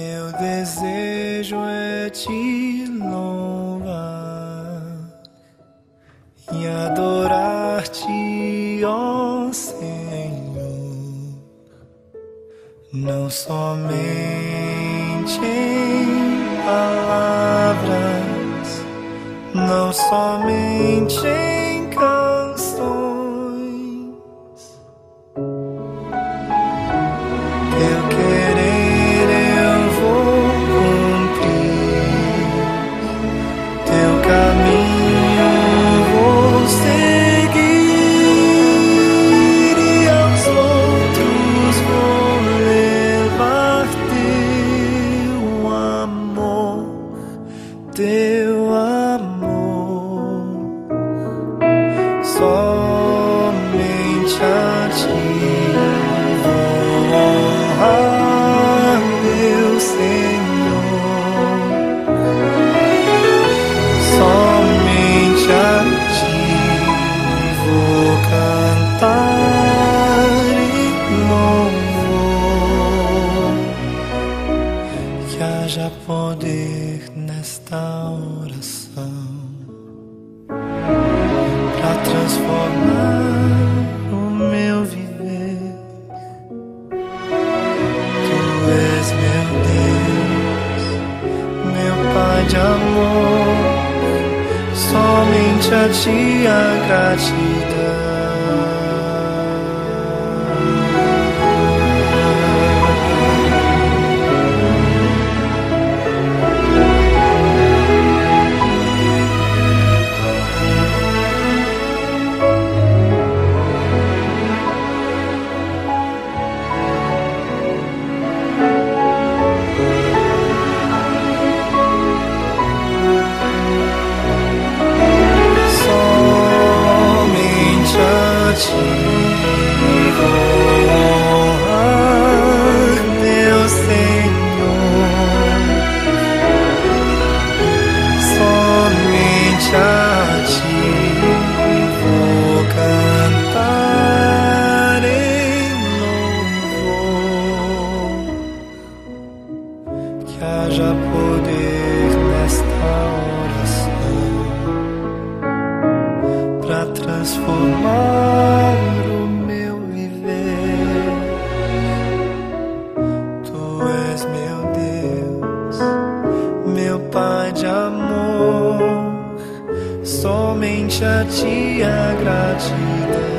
Meu desejo é te louvar e adorar-te, ó Senhor, não somente em palavras, não somente em canções. Teu querer eu vou cumprir, teu caminho vou seguir, e aos outros vou levar teu amor, teu amor. Somente a ti vou honrar, meu Senhor. Somente a ti vou cantar em louvor. Que haja poder nesta oração pra transformar o meu viver. Tu és meu Deus, meu Pai de amor, somente a ti a gratidão. Haja poder nesta oração pra transformar o meu viver. Tu és meu Deus, meu Pai de amor, somente a ti a gratidão.